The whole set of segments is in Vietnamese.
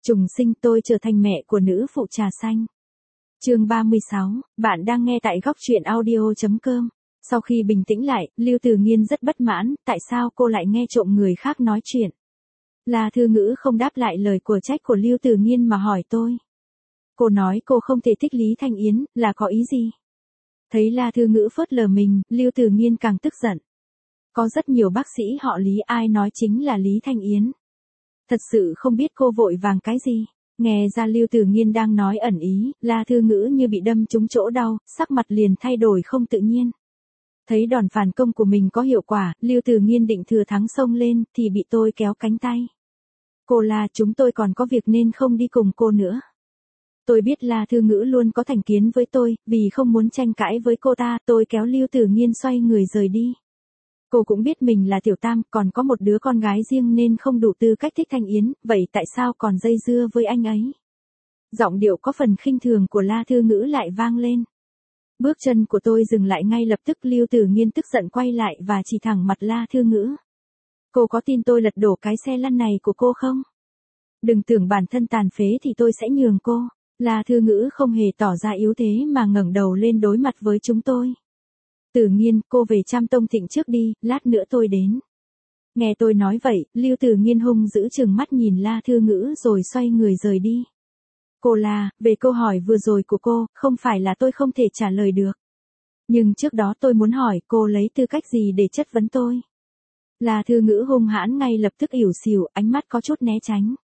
Trùng sinh tôi trở thành mẹ của nữ phụ trà xanh. Chương 36, bạn đang nghe tại góc truyện audio.com. Sau khi bình tĩnh lại, Lưu Từ Nghiên rất bất mãn, tại sao cô lại nghe trộm người khác nói chuyện. La Thư Ngữ không đáp lại lời của trách của Lưu Từ Nghiên mà hỏi tôi. Cô nói cô không thể thích Lý Thanh Yến, là có ý gì? Thấy La Thư Ngữ phớt lờ mình, Lưu Từ Nghiên càng tức giận. Có rất nhiều bác sĩ họ Lý, ai nói chính là Lý Thanh Yến. Thật sự không biết cô vội vàng cái gì. Nghe ra Lưu Từ Nghiên đang nói ẩn ý, La Thư Ngữ như bị đâm trúng chỗ đau, sắc mặt liền thay đổi không tự nhiên. Thấy đòn phản công của mình có hiệu quả, Lưu Từ Nghiên định thừa thắng xông lên, thì bị tôi kéo cánh tay. Cô La, chúng tôi còn có việc nên không đi cùng cô nữa. Tôi biết La Thư Ngữ luôn có thành kiến với tôi, vì không muốn tranh cãi với cô ta, tôi kéo Lưu Từ Nghiên xoay người rời đi. Cô cũng biết mình là tiểu tam, còn có một đứa con gái riêng nên không đủ tư cách thích Thanh Yến, vậy tại sao còn dây dưa với anh ấy? Giọng điệu có phần khinh thường của La Thư Ngữ lại vang lên. Bước chân của tôi dừng lại ngay lập tức. Lưu Từ Nghiên tức giận quay lại và chỉ thẳng mặt La Thư Ngữ. Cô có tin tôi lật đổ cái xe lăn này của cô không? Đừng tưởng bản thân tàn phế thì tôi sẽ nhường cô. La Thư Ngữ không hề tỏ ra yếu thế mà ngẩng đầu lên đối mặt với chúng tôi. Từ Nghiên, cô về chăm Tông Thịnh trước đi, lát nữa tôi đến. Nghe tôi nói vậy, Lưu Từ Nghiên hung dữ trừng mắt nhìn La Thư Ngữ rồi xoay người rời đi. Cô La, về câu hỏi vừa rồi của cô, không phải là tôi không thể trả lời được. Nhưng trước đó tôi muốn hỏi cô lấy tư cách gì để chất vấn tôi. La Thư Ngữ hung hãn ngay lập tức ỉu xìu, ánh mắt có chút né tránh.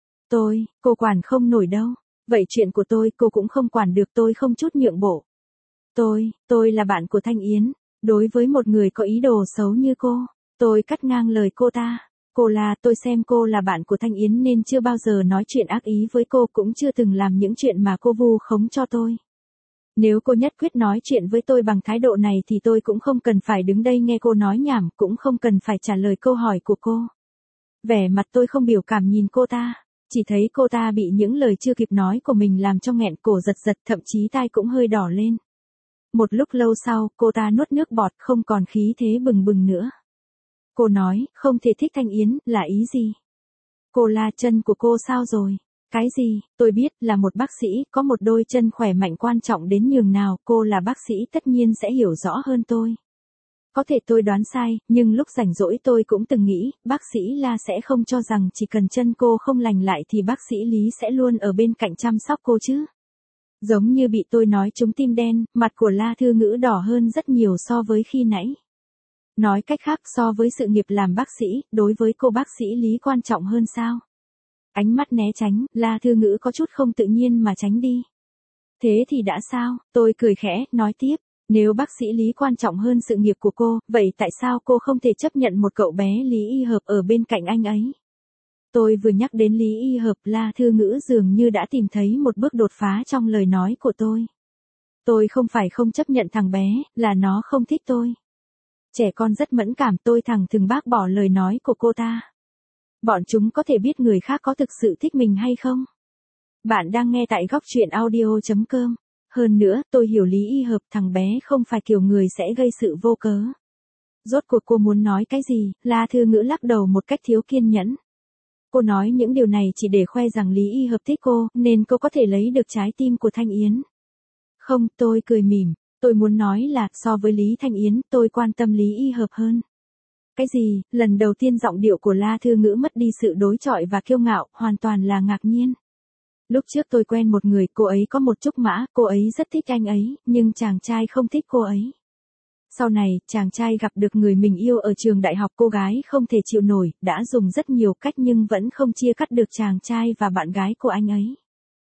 Cô quản không nổi đâu. Vậy chuyện của tôi cô cũng không quản được, tôi không chút nhượng bộ. Tôi là bạn của Thanh Yến. Đối với một người có ý đồ xấu như cô, tôi cắt ngang lời cô ta. Cô là, tôi xem cô là bạn của Thanh Yến nên chưa bao giờ nói chuyện ác ý với cô, cũng chưa từng làm những chuyện mà cô vu khống cho tôi. Nếu cô nhất quyết nói chuyện với tôi bằng thái độ này thì tôi cũng không cần phải đứng đây nghe cô nói nhảm, cũng không cần phải trả lời câu hỏi của cô. Vẻ mặt tôi không biểu cảm nhìn cô ta, chỉ thấy cô ta bị những lời chưa kịp nói của mình làm cho nghẹn cổ giật giật, thậm chí tai cũng hơi đỏ lên. Một lúc lâu sau, cô ta nuốt nước bọt, không còn khí thế bừng bừng nữa. Cô nói, không thể thích Thanh Yến, là ý gì? Cô La, chân của cô sao rồi? Cái gì? Tôi biết, là một bác sĩ, có một đôi chân khỏe mạnh quan trọng đến nhường nào, cô là bác sĩ tất nhiên sẽ hiểu rõ hơn tôi. Có thể tôi đoán sai, nhưng lúc rảnh rỗi tôi cũng từng nghĩ, bác sĩ La sẽ không cho rằng chỉ cần chân cô không lành lại thì bác sĩ Lý sẽ luôn ở bên cạnh chăm sóc cô chứ. Giống như bị tôi nói trúng tim đen, mặt của La Thư Ngữ đỏ hơn rất nhiều so với khi nãy. Nói cách khác, so với sự nghiệp làm bác sĩ, đối với cô bác sĩ Lý quan trọng hơn sao? Ánh mắt né tránh, La Thư Ngữ có chút không tự nhiên mà tránh đi. Thế thì đã sao? Tôi cười khẽ, nói tiếp. Nếu bác sĩ Lý quan trọng hơn sự nghiệp của cô, vậy tại sao cô không thể chấp nhận một cậu bé Lý Y Hợp ở bên cạnh anh ấy? Tôi vừa nhắc đến Lý Y Hợp, La Thư Ngữ dường như đã tìm thấy một bước đột phá trong lời nói của tôi. Tôi không phải không chấp nhận thằng bé, là nó không thích tôi. Trẻ con rất mẫn cảm, tôi thẳng thừng bác bỏ lời nói của cô ta. Bọn chúng có thể biết người khác có thực sự thích mình hay không? Bạn đang nghe tại góc truyện audio.com. Hơn nữa, tôi hiểu Lý Y Hợp, thằng bé không phải kiểu người sẽ gây sự vô cớ. Rốt cuộc cô muốn nói cái gì? La Thư Ngữ lắc đầu một cách thiếu kiên nhẫn. Cô nói những điều này chỉ để khoe rằng Lý Y Hợp thích cô, nên cô có thể lấy được trái tim của Thanh Yến. Không, tôi cười mỉm. Tôi muốn nói là, so với Lý Thanh Yến, tôi quan tâm Lý Y Hợp hơn. Cái gì? Lần đầu tiên giọng điệu của La Thư Ngữ mất đi sự đối chọi và kiêu ngạo, hoàn toàn là ngạc nhiên. Lúc trước tôi quen một người, cô ấy có một trúc mã, cô ấy rất thích anh ấy, nhưng chàng trai không thích cô ấy. Sau này, chàng trai gặp được người mình yêu ở trường đại học, cô gái không thể chịu nổi, đã dùng rất nhiều cách nhưng vẫn không chia cắt được chàng trai và bạn gái của anh ấy.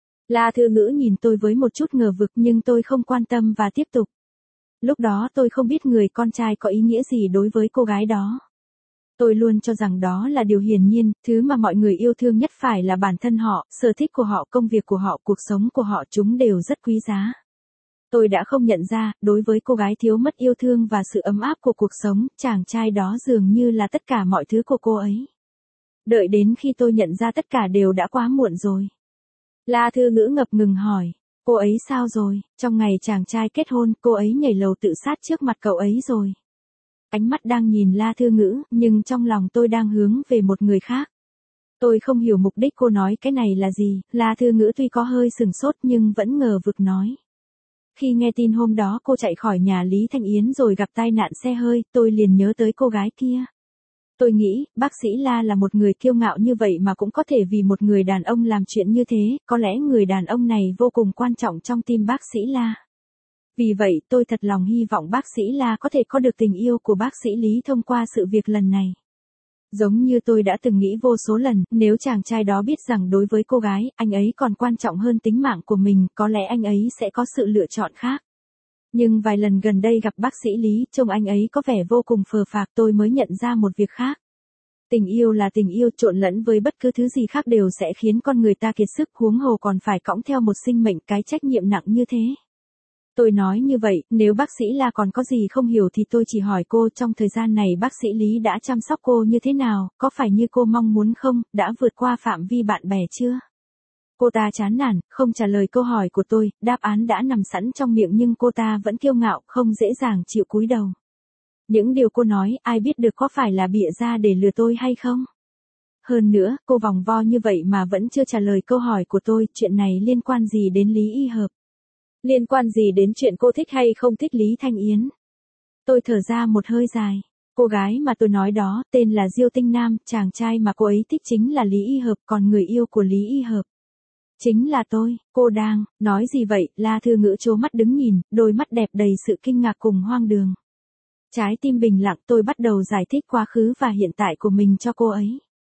La Thư Ngữ nhìn tôi với một chút ngờ vực nhưng tôi không quan tâm và tiếp tục. Lúc đó tôi không biết người con trai có ý nghĩa gì đối với cô gái đó. Tôi luôn cho rằng đó là điều hiển nhiên, thứ mà mọi người yêu thương nhất phải là bản thân họ, sở thích của họ, công việc của họ, cuộc sống của họ, chúng đều rất quý giá. Tôi đã không nhận ra, đối với cô gái thiếu mất yêu thương và sự ấm áp của cuộc sống, chàng trai đó dường như là tất cả mọi thứ của cô ấy. Đợi đến khi tôi nhận ra tất cả đều đã quá muộn rồi. La Thư Ngữ ngập ngừng hỏi, cô ấy sao rồi? Trong ngày chàng trai kết hôn, cô ấy nhảy lầu tự sát trước mặt cậu ấy rồi. Ánh mắt đang nhìn La Thư Ngữ, nhưng trong lòng tôi đang hướng về một người khác. Tôi không hiểu mục đích cô nói cái này là gì, La Thư Ngữ tuy có hơi sừng sốt nhưng vẫn ngờ vực nói. Khi nghe tin hôm đó cô chạy khỏi nhà Lý Thanh Yến rồi gặp tai nạn xe hơi, tôi liền nhớ tới cô gái kia. Tôi nghĩ, bác sĩ La là một người kiêu ngạo như vậy mà cũng có thể vì một người đàn ông làm chuyện như thế, có lẽ người đàn ông này vô cùng quan trọng trong tim bác sĩ La. Vì vậy, tôi thật lòng hy vọng bác sĩ La có thể có được tình yêu của bác sĩ Lý thông qua sự việc lần này. Giống như tôi đã từng nghĩ vô số lần, nếu chàng trai đó biết rằng đối với cô gái, anh ấy còn quan trọng hơn tính mạng của mình, có lẽ anh ấy sẽ có sự lựa chọn khác. Nhưng vài lần gần đây gặp bác sĩ Lý, trông anh ấy có vẻ vô cùng phờ phạc, tôi mới nhận ra một việc khác. Tình yêu là tình yêu, trộn lẫn với bất cứ thứ gì khác đều sẽ khiến con người ta kiệt sức, huống hồ còn phải cõng theo một sinh mệnh, cái trách nhiệm nặng như thế. Tôi nói như vậy, nếu bác sĩ La còn có gì không hiểu thì tôi chỉ hỏi cô trong thời gian này bác sĩ Lý đã chăm sóc cô như thế nào, có phải như cô mong muốn không, đã vượt qua phạm vi bạn bè chưa? Cô ta chán nản, không trả lời câu hỏi của tôi, đáp án đã nằm sẵn trong miệng nhưng cô ta vẫn kiêu ngạo, không dễ dàng chịu cúi đầu. Những điều cô nói, ai biết được có phải là bịa ra để lừa tôi hay không? Hơn nữa, cô vòng vo như vậy mà vẫn chưa trả lời câu hỏi của tôi, chuyện này liên quan gì đến Lý Y Hợp? Liên quan gì đến chuyện cô thích hay không thích Lý Thanh Yến? Tôi thở ra một hơi dài. Cô gái mà tôi nói đó, tên là Diêu Tinh Nam, chàng trai mà cô ấy thích chính là Lý Y Hợp, còn người yêu của Lý Y Hợp chính là tôi. Cô đang nói gì vậy? La Thư Ngữ trố mắt đứng nhìn, đôi mắt đẹp đầy sự kinh ngạc cùng hoang đường. Trái tim bình lặng, tôi bắt đầu giải thích quá khứ và hiện tại của mình cho cô ấy.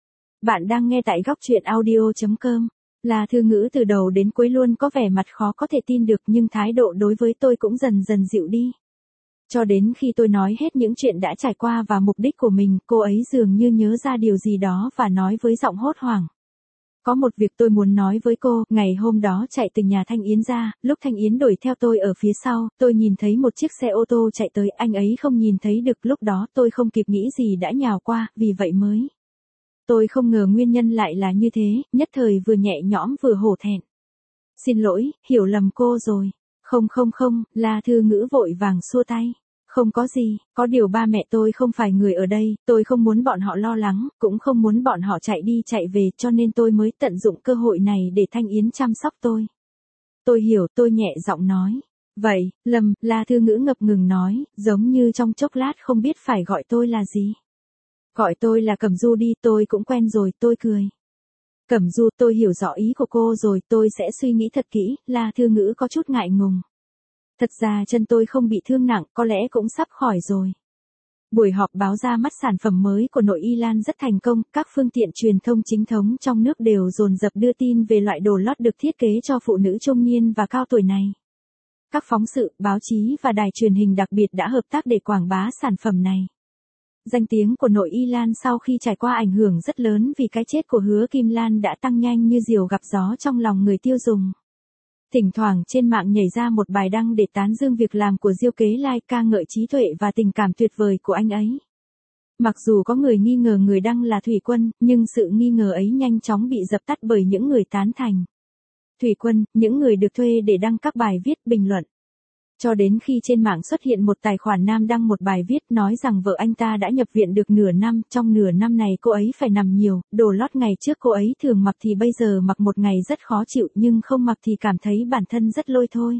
Bạn đang nghe tại góc truyện audio.com. La Thư Ngữ từ đầu đến cuối luôn có vẻ mặt khó có thể tin được nhưng thái độ đối với tôi cũng dần dần dịu đi. Cho đến khi tôi nói hết những chuyện đã trải qua và mục đích của mình, cô ấy dường như nhớ ra điều gì đó và nói với giọng hốt hoảng. Có một việc tôi muốn nói với cô, ngày hôm đó chạy từ nhà Thanh Yến ra, lúc Thanh Yến đuổi theo tôi ở phía sau, tôi nhìn thấy một chiếc xe ô tô chạy tới, anh ấy không nhìn thấy được, lúc đó tôi không kịp nghĩ gì đã nhào qua, vì vậy mới. Tôi không ngờ nguyên nhân lại là như thế, nhất thời vừa nhẹ nhõm vừa hổ thẹn. Xin lỗi, hiểu lầm cô rồi. Không, La Thư Ngữ vội vàng xua tay. Không có gì, có điều ba mẹ tôi không phải người ở đây, tôi không muốn bọn họ lo lắng, cũng không muốn bọn họ chạy đi chạy về cho nên tôi mới tận dụng cơ hội này để Thanh Yến chăm sóc tôi. Tôi hiểu, tôi nhẹ giọng nói. Vậy, La Thư Ngữ ngập ngừng nói, giống như trong chốc lát không biết phải gọi tôi là gì. Gọi tôi là Cẩm Du đi, tôi cũng quen rồi, tôi cười. Cẩm Du, tôi hiểu rõ ý của cô rồi, tôi sẽ suy nghĩ thật kỹ, La Thư Ngữ có chút ngại ngùng. Thật ra chân tôi không bị thương nặng, có lẽ cũng sắp khỏi rồi. Buổi họp báo ra mắt sản phẩm mới của Nội Y Lan rất thành công, các phương tiện truyền thông chính thống trong nước đều dồn dập đưa tin về loại đồ lót được thiết kế cho phụ nữ trung niên và cao tuổi này. Các phóng sự, báo chí và đài truyền hình đặc biệt đã hợp tác để quảng bá sản phẩm này. Danh tiếng của Nội Y Lan sau khi trải qua ảnh hưởng rất lớn vì cái chết của Hứa Kim Lan đã tăng nhanh như diều gặp gió trong lòng người tiêu dùng. Thỉnh thoảng trên mạng nhảy ra một bài đăng để tán dương việc làm của Diêu Kế Lai, ca ngợi trí tuệ và tình cảm tuyệt vời của anh ấy. Mặc dù có người nghi ngờ người đăng là Thủy Quân, nhưng sự nghi ngờ ấy nhanh chóng bị dập tắt bởi những người tán thành. Thủy Quân, những người được thuê để đăng các bài viết bình luận. Cho đến khi trên mạng xuất hiện một tài khoản nam đăng một bài viết nói rằng vợ anh ta đã nhập viện được nửa năm, trong nửa năm này cô ấy phải nằm nhiều, đồ lót ngày trước cô ấy thường mặc thì bây giờ mặc một ngày rất khó chịu nhưng không mặc thì cảm thấy bản thân rất lôi thôi.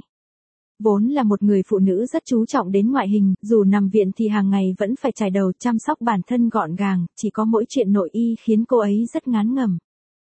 Vốn là một người phụ nữ rất chú trọng đến ngoại hình, dù nằm viện thì hàng ngày vẫn phải chải đầu chăm sóc bản thân gọn gàng, chỉ có mỗi chuyện nội y khiến cô ấy rất ngán ngẩm.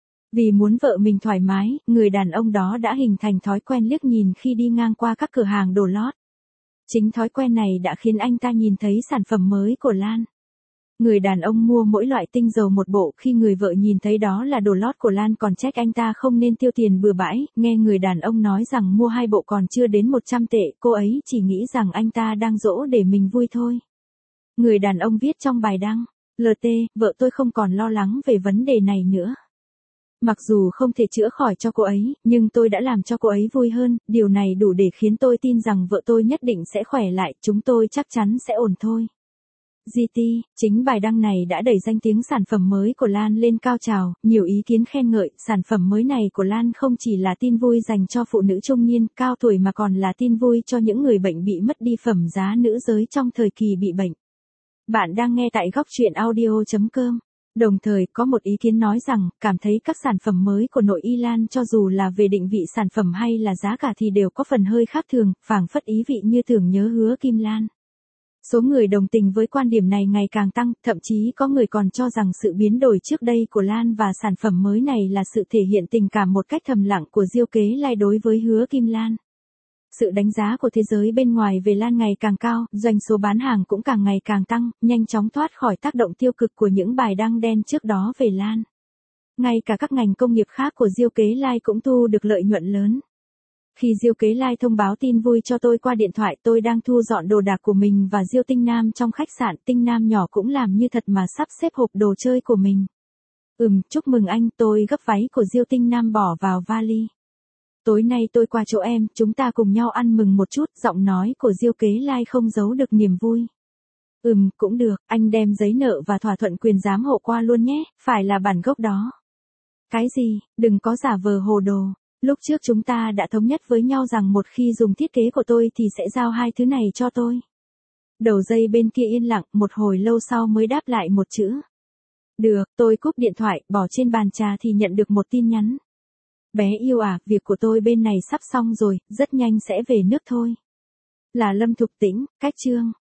Vì muốn vợ mình thoải mái, người đàn ông đó đã hình thành thói quen liếc nhìn khi đi ngang qua các cửa hàng đồ lót. Chính thói quen này đã khiến anh ta nhìn thấy sản phẩm mới của Lan. Người đàn ông mua mỗi loại tinh dầu một bộ, khi người vợ nhìn thấy đó là đồ lót của Lan còn trách anh ta không nên tiêu tiền bừa bãi, nghe người đàn ông nói rằng mua 2 bộ còn chưa đến 100 tệ, cô ấy chỉ nghĩ rằng anh ta đang dỗ để mình vui thôi. Người đàn ông viết trong bài đăng, LT, vợ tôi không còn lo lắng về vấn đề này nữa. Mặc dù không thể chữa khỏi cho cô ấy, nhưng tôi đã làm cho cô ấy vui hơn, điều này đủ để khiến tôi tin rằng vợ tôi nhất định sẽ khỏe lại, chúng tôi chắc chắn sẽ ổn thôi. GT, chính bài đăng này đã đẩy danh tiếng sản phẩm mới của Lan lên cao trào, nhiều ý kiến khen ngợi, sản phẩm mới này của Lan không chỉ là tin vui dành cho phụ nữ trung niên, cao tuổi mà còn là tin vui cho những người bệnh bị mất đi phẩm giá nữ giới trong thời kỳ bị bệnh. Bạn đang nghe tại góc truyện audio.com. Đồng thời có một ý kiến nói rằng, cảm thấy các sản phẩm mới của nội y Lan cho dù là về định vị sản phẩm hay là giá cả thì đều có phần hơi khác thường, phảng phất ý vị như tưởng nhớ Hứa Kim Lan. Số người đồng tình với quan điểm này ngày càng tăng, thậm chí có người còn cho rằng sự biến đổi trước đây của Lan và sản phẩm mới này là sự thể hiện tình cảm một cách thầm lặng của Diêu Kế Lai đối với Hứa Kim Lan. Sự đánh giá của thế giới bên ngoài về Lan ngày càng cao, doanh số bán hàng cũng càng ngày càng tăng, nhanh chóng thoát khỏi tác động tiêu cực của những bài đăng đen trước đó về Lan. Ngay cả các ngành công nghiệp khác của Diêu Kế Lai cũng thu được lợi nhuận lớn. Khi Diêu Kế Lai thông báo tin vui cho tôi qua điện thoại, tôi đang thu dọn đồ đạc của mình và Diêu Tinh Nam trong khách sạn. Tinh Nam nhỏ cũng làm như thật mà sắp xếp hộp đồ chơi của mình. Chúc mừng anh, tôi gấp váy của Diêu Tinh Nam bỏ vào vali. Tối nay tôi qua chỗ em, chúng ta cùng nhau ăn mừng một chút, giọng nói của Diêu Kế Lai không giấu được niềm vui. Cũng được, anh đem giấy nợ và thỏa thuận quyền giám hộ qua luôn nhé, phải là bản gốc đó. Cái gì, đừng có giả vờ hồ đồ. Lúc trước chúng ta đã thống nhất với nhau rằng một khi dùng thiết kế của tôi thì sẽ giao hai thứ này cho tôi. Đầu dây bên kia yên lặng, một hồi lâu sau mới đáp lại một chữ. Được, tôi cúp điện thoại, bỏ trên bàn trà thì nhận được một tin nhắn. Bé yêu à, việc của tôi bên này sắp xong rồi, rất nhanh sẽ về nước thôi. Là Lâm Thục Tĩnh, cách chương.